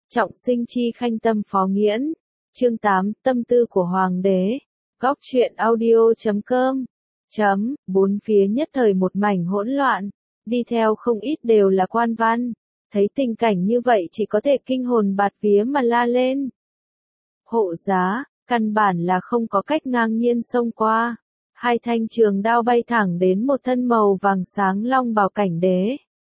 Trọng sinh chi khanh tâm phó nghiễn. Chương 8, tâm tư của hoàng đế. Góc truyện audio.com. Bốn phía nhất thời một mảnh hỗn loạn, đi theo không ít đều là quan văn, thấy tình cảnh như vậy chỉ có thể kinh hồn bạt vía mà la lên. Hộ giá, căn bản là không có cách ngang nhiên xông qua, hai thanh trường đao bay thẳng đến một thân màu vàng sáng long bào cảnh đế.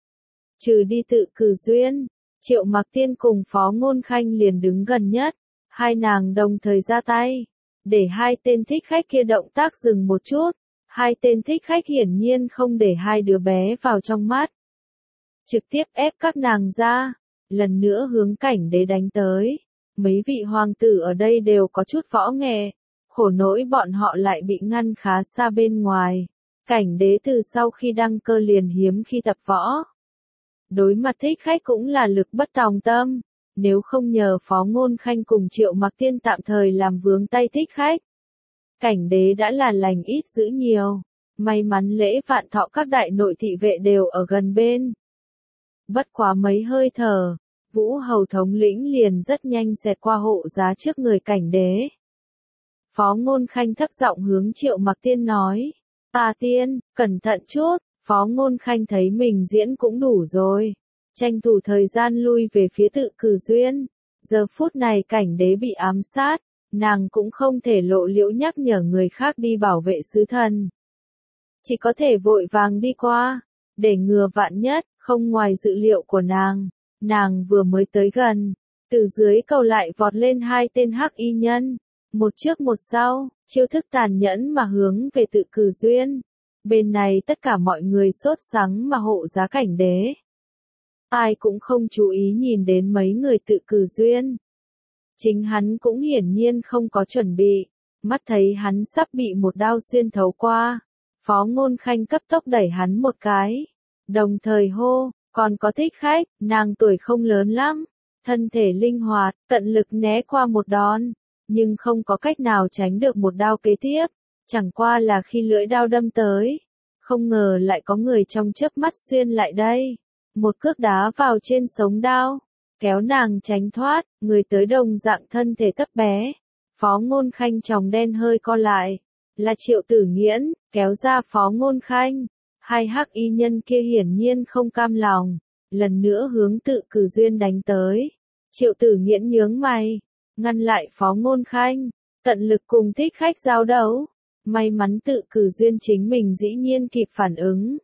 Trừ đi Tự Cử Duyên, Triệu Mặc Tiên cùng Phó Ngôn Khanh liền đứng gần nhất, hai nàng đồng thời ra tay, để hai tên thích khách kia động tác dừng một chút. Hai tên thích khách hiển nhiên không để hai đứa bé vào trong mắt, trực tiếp ép các nàng ra, lần nữa hướng cảnh đế đánh tới. Mấy vị hoàng tử ở đây đều có chút võ nghệ, khổ nỗi bọn họ lại bị ngăn khá xa bên ngoài. Cảnh đế từ sau khi đăng cơ liền hiếm khi tập võ. Đối mặt thích khách cũng là lực bất tòng tâm, nếu không nhờ Phó Ngôn Khanh cùng Triệu Mặc Tiên tạm thời làm vướng tay thích khách, cảnh đế đã là lành ít dữ nhiều. May mắn lễ vạn thọ các đại nội thị vệ đều ở gần bên. Bất quá mấy hơi thở, Vũ Hầu thống lĩnh liền rất nhanh xẹt qua hộ giá trước người cảnh đế. Phó Ngôn Khanh thấp giọng hướng Triệu Mặc Tiên nói, Tiên, cẩn thận chút. Phó Ngôn Khanh thấy mình diễn cũng đủ rồi, tranh thủ thời gian lui về phía Tự Cử Duyên. Giờ phút này cảnh đế bị ám sát, nàng cũng không thể lộ liễu nhắc nhở người khác đi bảo vệ sứ thần. Chỉ có thể vội vàng đi qua, để ngừa vạn nhất. Không ngoài dự liệu của nàng vừa mới tới gần, từ dưới cầu lại vọt lên hai tên hắc y nhân, một trước một sau, chiêu thức tàn nhẫn mà hướng về Tự Cử Duyên. Bên này tất cả mọi người sốt sắng mà hộ giá cảnh đế. Ai cũng không chú ý nhìn đến mấy người Tự Cử Duyên. Chính hắn cũng hiển nhiên không có chuẩn bị, mắt thấy hắn sắp bị một đao xuyên thấu qua. Phó Ngôn Khanh cấp tốc đẩy hắn một cái, đồng thời hô, còn có thích khách, nàng tuổi không lớn lắm, thân thể linh hoạt, tận lực né qua một đòn, nhưng không có cách nào tránh được một đao kế tiếp. Chẳng qua là khi lưỡi đao đâm tới, không ngờ lại có người trong chớp mắt xuyên lại đây, một cước đá vào trên sống đao, kéo nàng tránh thoát. Người tới đồng dạng thân thể thấp bé. Phó Ngôn Khanh tròng đen hơi co lại, là Triệu Tử Nghiễn, kéo ra Phó Ngôn Khanh. Hai hắc y nhân kia hiển nhiên không cam lòng, lần nữa hướng Tự Cử Duyên đánh tới. Triệu Tử Nghiễn nhướng mày, ngăn lại Phó Ngôn Khanh, tận lực cùng thích khách giao đấu. May mắn Tự Cử Duyên chính mình dĩ nhiên kịp phản ứng.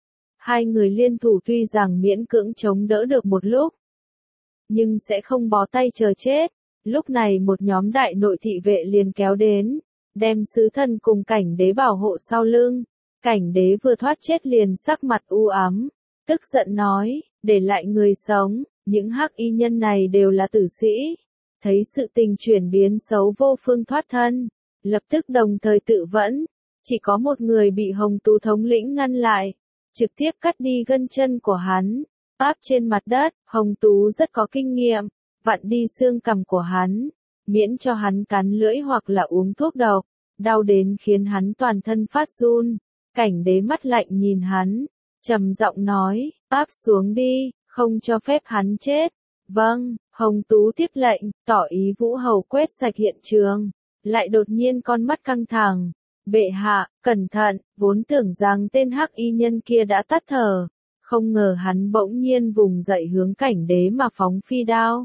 Hai người liên thủ tuy rằng miễn cưỡng chống đỡ được một lúc, nhưng sẽ không bó tay chờ chết. Lúc này một nhóm đại nội thị vệ liền kéo đến, đem sứ thần cùng cảnh đế bảo hộ sau lưng. Cảnh đế vừa thoát chết liền sắc mặt u ám, tức giận nói, để lại người sống, những hắc y nhân này đều là tử sĩ. Thấy sự tình chuyển biến xấu vô phương thoát thân, lập tức đồng thời tự vẫn. Chỉ có một người bị Hồng Tú thống lĩnh ngăn lại, trực tiếp cắt đi gân chân của hắn, áp trên mặt đất. Hồng Tú rất có kinh nghiệm, vặn đi xương cằm của hắn, miễn cho hắn cắn lưỡi hoặc là uống thuốc độc, đau đến khiến hắn toàn thân phát run. Cảnh đế mắt lạnh nhìn hắn, trầm giọng nói, áp xuống đi, không cho phép hắn chết. Vâng. Hồng Tú tiếp lệnh, tỏ ý Vũ Hầu quét sạch hiện trường, lại đột nhiên con mắt căng thẳng. Bệ hạ, cẩn thận, vốn tưởng rằng tên hắc y nhân kia đã tắt thở, không ngờ hắn bỗng nhiên vùng dậy hướng cảnh đế mà phóng phi đao.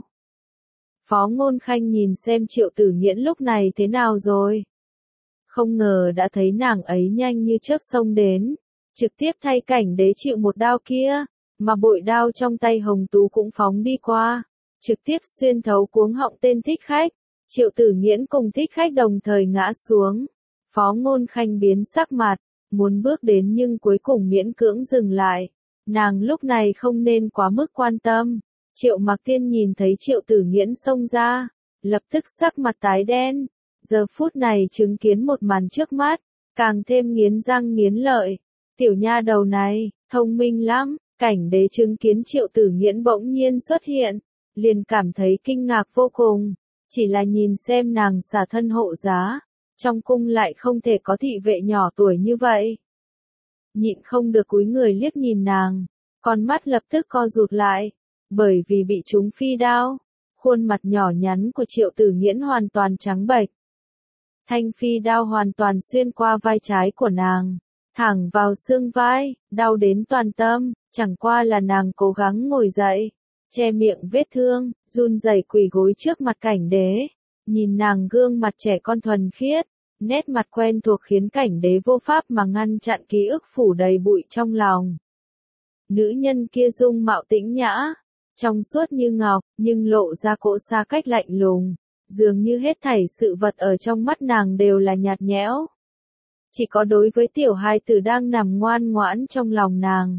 Phó Ngôn Khanh nhìn xem Triệu Tử Nghiễn lúc này thế nào rồi. Không ngờ đã thấy nàng ấy nhanh như chớp xông đến, trực tiếp thay cảnh đế chịu một đao kia, mà bội đao trong tay Hồng Tú cũng phóng đi qua, trực tiếp xuyên thấu cuống họng tên thích khách. Triệu Tử Nghiễn cùng thích khách đồng thời ngã xuống. Phó Ngôn Khanh biến sắc mặt, muốn bước đến nhưng cuối cùng miễn cưỡng dừng lại. Nàng lúc này không nên quá mức quan tâm. Triệu Mặc Tiên nhìn thấy Triệu Tử Nghiễn xông ra, lập tức sắc mặt tái đen. Giờ phút này chứng kiến một màn trước mắt, càng thêm nghiến răng nghiến lợi. Tiểu nha đầu này, thông minh lắm. Cảnh đế chứng kiến Triệu Tử Nghiễn bỗng nhiên xuất hiện, liền cảm thấy kinh ngạc vô cùng. Chỉ là nhìn xem nàng xả thân hộ giá, trong cung lại không thể có thị vệ nhỏ tuổi như vậy. Nhịn không được cúi người liếc nhìn nàng, con mắt lập tức co rụt lại, bởi vì bị trúng phi đao, Khuôn mặt nhỏ nhắn của Triệu Tử Nghiễn hoàn toàn trắng bệch. Thanh phi đao hoàn toàn xuyên qua vai trái của nàng, thẳng vào xương vai, đau đến toàn tâm, chẳng qua là nàng cố gắng ngồi dậy, che miệng vết thương, run rẩy quỳ gối trước mặt Cảnh Đế, nhìn nàng gương mặt trẻ con thuần khiết, nét mặt quen thuộc khiến Cảnh Đế vô pháp mà ngăn chặn ký ức phủ đầy bụi trong lòng. Nữ nhân kia dung mạo tĩnh nhã, trong suốt như ngọc, nhưng lộ ra cỗ xa cách lạnh lùng, dường như hết thảy sự vật ở trong mắt nàng đều là nhạt nhẽo. Chỉ có đối với tiểu hài tử đang nằm ngoan ngoãn trong lòng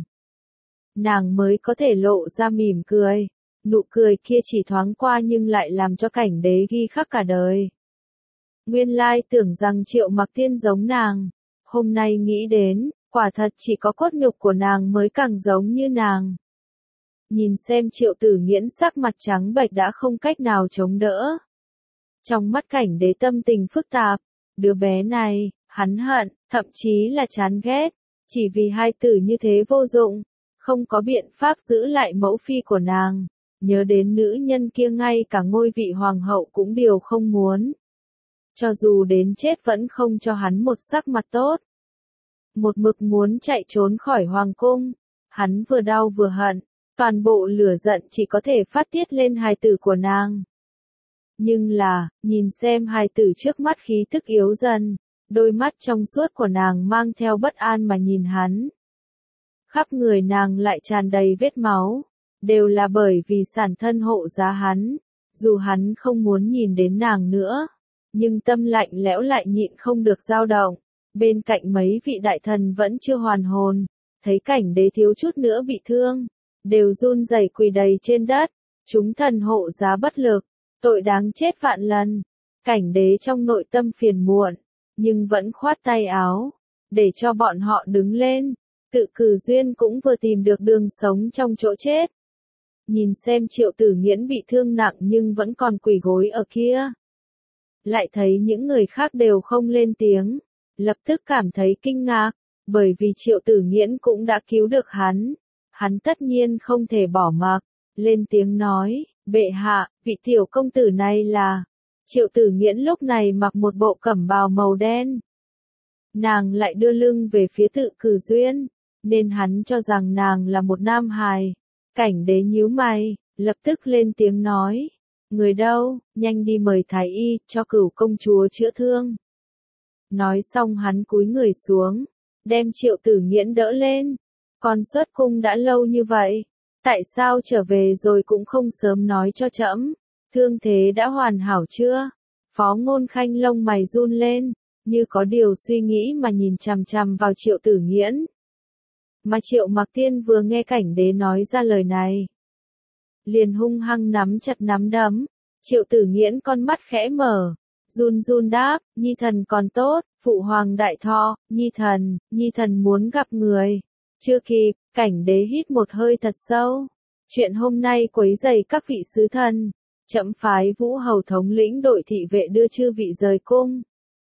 nàng mới có thể lộ ra mỉm cười. Nụ cười kia chỉ thoáng qua nhưng lại làm cho Cảnh Đế ghi khắc cả đời. Nguyên lai tưởng rằng Triệu Mặc Tiên giống nàng, hôm nay nghĩ đến, quả thật chỉ có cốt nhục của nàng mới càng giống như nàng. Nhìn xem Triệu Tử Nghiễn sắc mặt trắng bệch đã không cách nào chống đỡ. Trong mắt Cảnh Đế tâm tình phức tạp, đứa bé này, hắn hận, thậm chí là chán ghét, chỉ vì hai tử như thế vô dụng, không có biện pháp giữ lại mẫu phi của nàng, nhớ đến nữ nhân kia ngay cả ngôi vị hoàng hậu cũng đều không muốn. Cho dù đến chết vẫn không cho hắn một sắc mặt tốt. Một mực muốn chạy trốn khỏi hoàng cung, hắn vừa đau vừa hận, toàn bộ lửa giận chỉ có thể phát tiết lên hài tử của nàng. Nhưng là, nhìn xem hài tử trước mắt khí tức yếu dần, đôi mắt trong suốt của nàng mang theo bất an mà nhìn hắn. Khắp người nàng lại tràn đầy vết máu, đều là bởi vì sản thân hộ giá hắn, dù hắn không muốn nhìn đến nàng nữa, nhưng tâm lạnh lẽo lại nhịn không được dao động. Bên cạnh mấy vị đại thần vẫn chưa hoàn hồn, thấy Cảnh Đế thiếu chút nữa bị thương, đều run rẩy quỳ đầy trên đất, chúng thần hộ giá bất lực, tội đáng chết vạn lần. Cảnh Đế trong nội tâm phiền muộn, nhưng vẫn khoát tay áo, để cho bọn họ đứng lên. Tự Cử Duyên cũng vừa tìm được đường sống trong chỗ chết. Nhìn xem Triệu Tử Nghiễn bị thương nặng nhưng vẫn còn quỳ gối ở kia. Lại thấy những người khác đều không lên tiếng, lập tức cảm thấy kinh ngạc, bởi vì Triệu Tử Nghiễn cũng đã cứu được hắn tất nhiên không thể bỏ mặc, lên tiếng nói, bệ hạ, vị tiểu công tử này là. Triệu Tử Nghiễn lúc này mặc một bộ cẩm bào màu đen. Nàng lại đưa lưng về phía Tự Cử Duyên, nên hắn cho rằng nàng là một nam hài. Cảnh Đế nhíu mày, lập tức lên tiếng nói, người đâu, nhanh đi mời thái y, cho Cửu công chúa chữa thương. Nói xong hắn cúi người xuống, đem Triệu Tử Nghiễn đỡ lên. Con xuất cung đã lâu như vậy, tại sao trở về rồi cũng không sớm nói cho trẫm? Thương thế đã hoàn hảo chưa? Phó Ngôn Khanh lông mày run lên, như có điều suy nghĩ mà nhìn chằm chằm vào Triệu Tử Nghiễn. Mà Triệu Mặc Tiên vừa nghe Cảnh Đế nói ra lời này, liền hung hăng nắm chặt nắm đấm. Triệu Tử Nghiễn con mắt khẽ mở, run run đáp, nhi thần còn tốt, phụ hoàng đại thọ, nhi thần muốn gặp người. Chưa kịp, Cảnh Đế hít một hơi thật sâu. Chuyện hôm nay quấy rầy các vị sứ thần, trẫm phái Vũ Hầu thống lĩnh đội thị vệ đưa chư vị rời cung.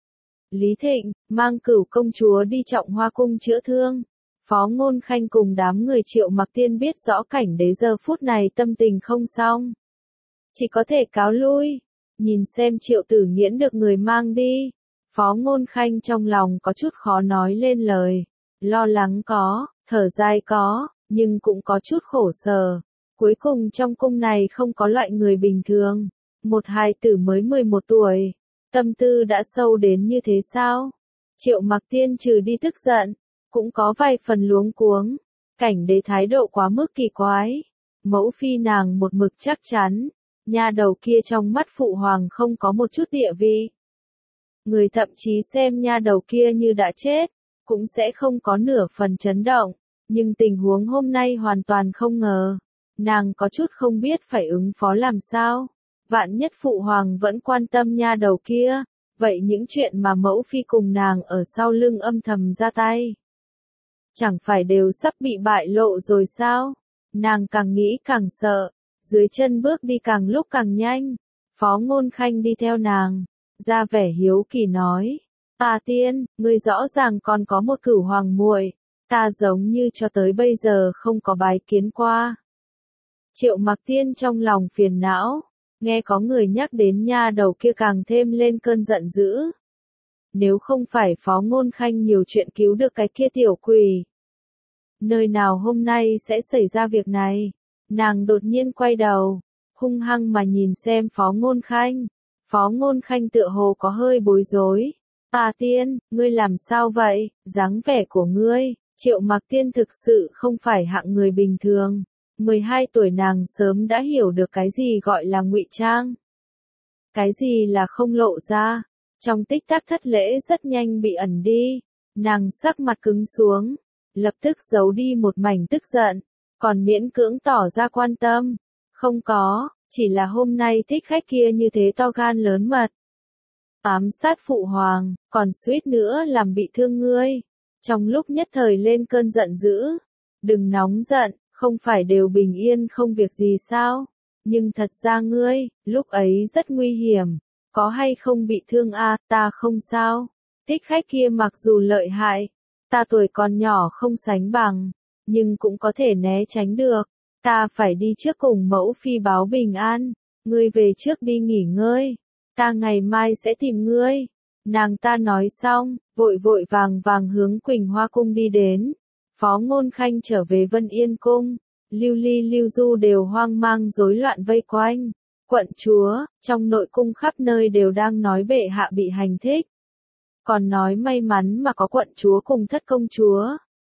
Lý Thịnh, mang Cửu công chúa đi Trọng Hoa cung chữa thương. Phó Ngôn Khanh cùng đám người Triệu Mặc Tiên biết rõ Cảnh Đế giờ phút này tâm tình không xong, chỉ có thể cáo lui. Nhìn xem Triệu Tử Nghiễn được người mang đi, Phó Ngôn Khanh trong lòng có chút khó nói lên lời, lo lắng có, thở dài có, nhưng cũng có chút khổ sở. Cuối cùng trong cung này không có loại người bình thường, một hài tử mới 11 tuổi, tâm tư đã sâu đến như thế sao? Triệu Mặc Tiên trừ đi tức giận, cũng có vài phần luống cuống. Cảnh Đế thái độ quá mức kỳ quái, mẫu phi nàng một mực chắc chắn, nha đầu kia trong mắt phụ hoàng không có một chút địa vị. Người thậm chí xem nha đầu kia như đã chết, cũng sẽ không có nửa phần chấn động, nhưng tình huống hôm nay hoàn toàn không ngờ. Nàng có chút không biết phải ứng phó làm sao. Vạn nhất phụ hoàng vẫn quan tâm nha đầu kia, vậy những chuyện mà mẫu phi cùng nàng ở sau lưng âm thầm ra tay, chẳng phải đều sắp bị bại lộ rồi sao? Nàng càng nghĩ càng sợ, dưới chân bước đi càng lúc càng nhanh. Phó Ngôn Khanh đi theo nàng, ra vẻ hiếu kỳ nói, Tiên, ngươi rõ ràng còn có một Cửu hoàng muội, ta giống như cho tới bây giờ không có bái kiến qua. Triệu Mặc Tiên trong lòng phiền não, Nghe có người nhắc đến nha đầu kia càng thêm lên cơn giận dữ. Nếu không phải Phó Ngôn Khanh nhiều chuyện cứu được cái kia tiểu quỷ, nơi nào hôm nay sẽ xảy ra việc này. Nàng đột nhiên quay đầu, hung hăng mà nhìn xem Phó Ngôn Khanh. Phó Ngôn Khanh tựa hồ có hơi bối rối. À Tiên, ngươi làm sao vậy? Dáng vẻ của ngươi, Triệu Mặc Tiên thực sự không phải hạng người bình thường. 12 tuổi nàng sớm đã hiểu được cái gì gọi là ngụy trang. Cái gì là không lộ ra. Trong tích tắc thất lễ rất nhanh bị ẩn đi. Nàng sắc mặt cứng xuống, lập tức giấu đi một mảnh tức giận, còn miễn cưỡng tỏ ra quan tâm. Không có, chỉ là hôm nay thích khách kia như thế to gan lớn mật. Ám sát phụ hoàng, còn suýt nữa làm bị thương ngươi. Trong lúc nhất thời lên cơn giận dữ. Đừng nóng giận, không phải đều bình yên không việc gì sao? Nhưng thật ra ngươi, lúc ấy rất nguy hiểm. Có hay không bị thương à, ta không sao. Thích khách kia mặc dù lợi hại, ta tuổi còn nhỏ không sánh bằng, nhưng cũng có thể né tránh được. Ta phải đi trước cùng mẫu phi báo bình an. Ngươi về trước đi nghỉ ngơi. Ta ngày mai sẽ tìm ngươi. Nàng ta nói xong, vội vội vàng vàng hướng Quỳnh Hoa Cung đi đến. Phó Ngôn Khanh trở về Vân Yên Cung. Lưu Ly Lưu Du đều hoang mang rối loạn vây quanh. Quận chúa, trong nội cung khắp nơi đều đang nói bệ hạ bị hành thích. Còn nói may mắn mà có quận chúa cùng thất công chúa.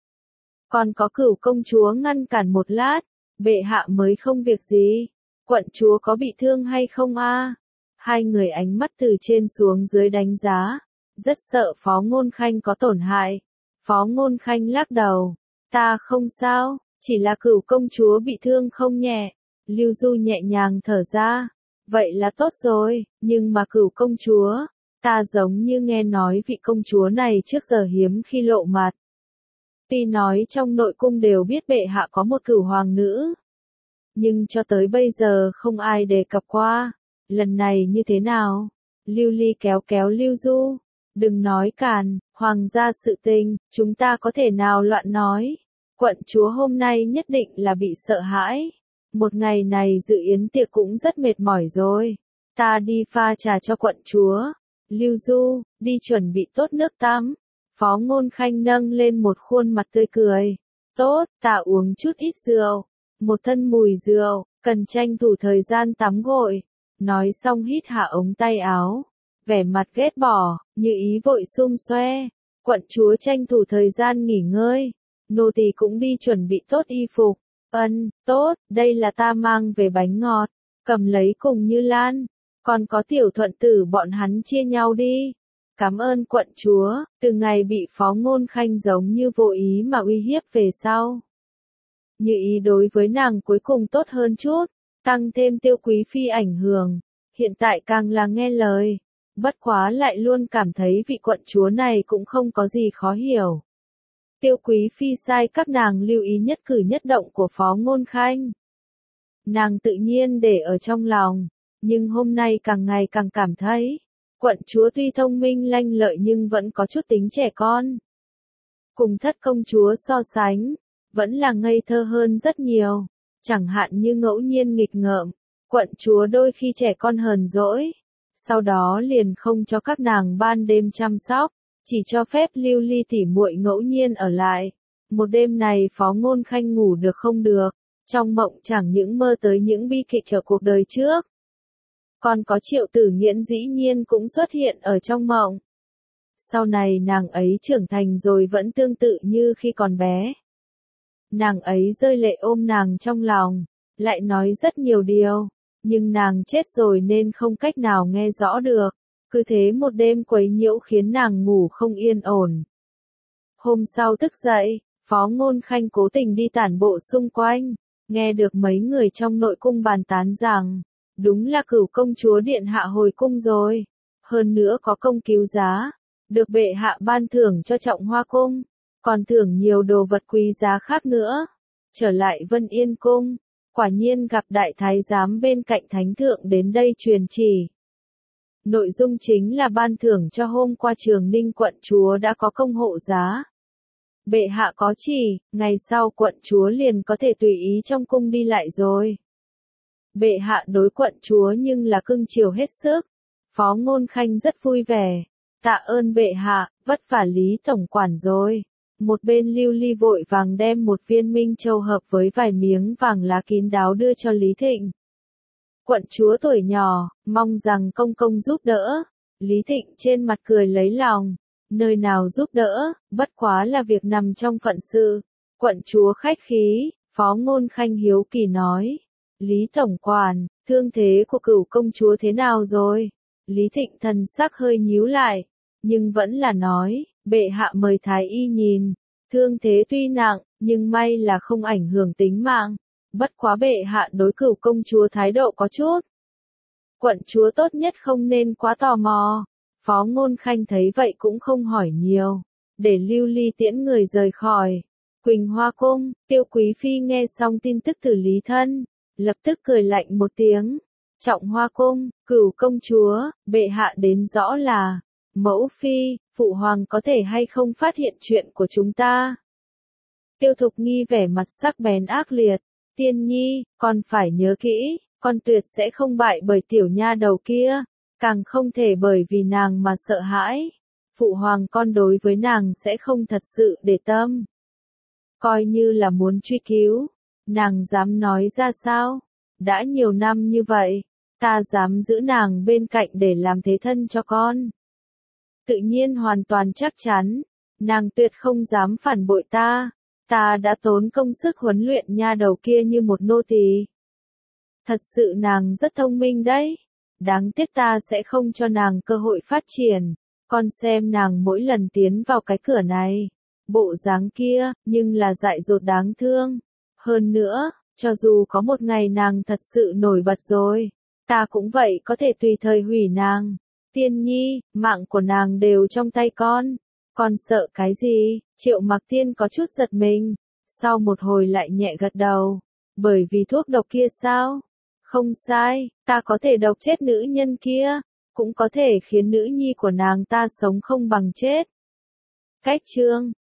Còn có Cửu công chúa ngăn cản một lát, bệ hạ mới không việc gì. Quận chúa có bị thương hay không a? Hai người ánh mắt từ trên xuống dưới đánh giá, rất sợ Phó Ngôn Khanh có tổn hại. Phó Ngôn Khanh lắc đầu, ta không sao, chỉ là Cửu công chúa bị thương không nhẹ. Lưu Du nhẹ nhàng thở ra, vậy là tốt rồi, nhưng mà Cửu công chúa, ta giống như nghe nói vị công chúa này trước giờ hiếm khi lộ mặt. Tuy nói trong nội cung đều biết bệ hạ có một cửu hoàng nữ, nhưng cho tới bây giờ không ai đề cập qua. Lần này như thế nào? Lưu Ly kéo kéo Lưu Du, đừng nói càn, hoàng gia sự tình, chúng ta có thể nào loạn nói. Quận chúa hôm nay nhất định là bị sợ hãi. Một ngày này dự yến tiệc cũng rất mệt mỏi rồi. Ta đi pha trà cho quận chúa. Lưu Du, đi chuẩn bị tốt nước tắm. Phó Ngôn Khanh nâng lên một khuôn mặt tươi cười. Tốt, ta uống chút ít rượu. Một thân mùi rượu, cần tranh thủ thời gian tắm gội. Nói xong hít hạ ống tay áo. Vẻ mặt ghét bỏ, như ý vội xum xoe. Quận chúa tranh thủ thời gian nghỉ ngơi. Nô tỳ cũng đi chuẩn bị tốt y phục. Tốt, đây là ta mang về bánh ngọt. Cầm lấy cùng Như Lan. Còn có Tiểu Thuận Tử bọn hắn chia nhau đi. Cảm ơn quận chúa, từ ngày bị Phó Ngôn Khanh giống như vô ý mà uy hiếp về sau. Như ý đối với nàng cuối cùng tốt hơn chút, tăng thêm Tiêu Quý Phi ảnh hưởng, hiện tại càng là nghe lời. Bất quá lại luôn cảm thấy vị quận chúa này cũng không có gì khó hiểu. Tiêu Quý Phi sai các nàng lưu ý nhất cử nhất động của Phó Ngôn Khanh. Nàng tự nhiên để ở trong lòng, nhưng hôm nay càng ngày càng cảm thấy, quận chúa tuy thông minh lanh lợi nhưng vẫn có chút tính trẻ con. Cùng thất công chúa so sánh, vẫn là ngây thơ hơn rất nhiều. Chẳng hạn như ngẫu nhiên nghịch ngợm, quận chúa đôi khi trẻ con hờn dỗi. Sau đó liền không cho các nàng ban đêm chăm sóc, chỉ cho phép Lưu Ly tỉ muội ngẫu nhiên ở lại. Một đêm này Phó Ngôn Khanh ngủ được không được, trong mộng chẳng những mơ tới những bi kịch ở cuộc đời trước. Còn có Triệu Tử Nghiễn dĩ nhiên cũng xuất hiện ở trong mộng. Sau này nàng ấy trưởng thành rồi vẫn tương tự như khi còn bé. Nàng ấy rơi lệ ôm nàng trong lòng, lại nói rất nhiều điều, nhưng nàng chết rồi nên không cách nào nghe rõ được. Cứ thế một đêm quấy nhiễu khiến nàng ngủ không yên ổn. Hôm sau thức dậy, Phó Ngôn Khanh cố tình đi tản bộ xung quanh, nghe được mấy người trong nội cung bàn tán rằng, đúng là Cửu công chúa điện hạ hồi cung rồi, hơn nữa có công cứu giá, được bệ hạ ban thưởng cho Trọng Hoa cung, còn thưởng nhiều đồ vật quý giá khác nữa. Trở lại Vân Yên cung, quả nhiên gặp đại thái giám bên cạnh thánh thượng đến đây truyền chỉ. Nội dung chính là ban thưởng cho hôm qua Trường Ninh quận chúa đã có công hộ giá. Bệ hạ có chỉ, ngày sau quận chúa liền có thể tùy ý trong cung đi lại rồi. bệ hạ đối quận chúa nhưng là cưng chiều hết sức. Phó Ngôn Khanh rất vui vẻ. Tạ ơn bệ hạ, vất vả Lý tổng quản rồi. Một bên Lưu Ly vội vàng đem một viên minh châu hợp với vài miếng vàng lá kín đáo đưa cho Lý Thịnh. Quận chúa tuổi nhỏ, mong rằng công công giúp đỡ. Lý Thịnh trên mặt cười lấy lòng. Nơi nào giúp đỡ, bất quá là việc nằm trong phận sự. Quận chúa khách khí, Phó Ngôn Khanh hiếu kỳ nói. Lý tổng quản, thương thế của Cửu công chúa thế nào rồi? Lý Thịnh thần sắc hơi nhíu lại, nhưng vẫn là nói, bệ hạ mời thái y nhìn. Thương thế tuy nặng, nhưng may là không ảnh hưởng tính mạng. Bất quá bệ hạ đối Cửu công chúa thái độ có chút. Quận chúa tốt nhất không nên quá tò mò. Phó Ngôn Khanh thấy vậy cũng không hỏi nhiều, để Lưu Ly tiễn người rời khỏi. Quỳnh Hoa cung, Tiêu Quý phi nghe xong tin tức từ Lý thân, lập tức cười lạnh một tiếng. Trọng Hoa cung, Cửu công chúa, bệ hạ đến rõ là, mẫu phi, phụ hoàng có thể hay không phát hiện chuyện của chúng ta. Tiêu Thục Nghi vẻ mặt sắc bén ác liệt, Tiên nhi, con phải nhớ kỹ, con tuyệt sẽ không bại bởi tiểu nha đầu kia, càng không thể bởi vì nàng mà sợ hãi. Phụ hoàng con đối với nàng sẽ không thật sự để tâm. Coi như là muốn truy cứu, nàng dám nói ra sao? Đã nhiều năm như vậy, ta dám giữ nàng bên cạnh để làm thế thân cho con. Tự nhiên hoàn toàn chắc chắn, nàng tuyệt không dám phản bội ta. Ta đã tốn công sức huấn luyện nha đầu kia như một nô tỳ. Thật sự nàng rất thông minh đấy. Đáng tiếc ta sẽ không cho nàng cơ hội phát triển. Con xem nàng mỗi lần tiến vào cái cửa này, bộ dáng kia, nhưng là dại dột đáng thương. Hơn nữa, cho dù có một ngày nàng thật sự nổi bật rồi, ta cũng vậy có thể tùy thời hủy nàng. Tiên nhi, mạng của nàng đều trong tay con. Con sợ cái gì? Triệu Mặc Tiên có chút giật mình. Sau một hồi lại nhẹ gật đầu. Bởi vì thuốc độc kia sao? Không sai, ta có thể độc chết nữ nhân kia, cũng có thể khiến nữ nhi của nàng ta sống không bằng chết. Cách chương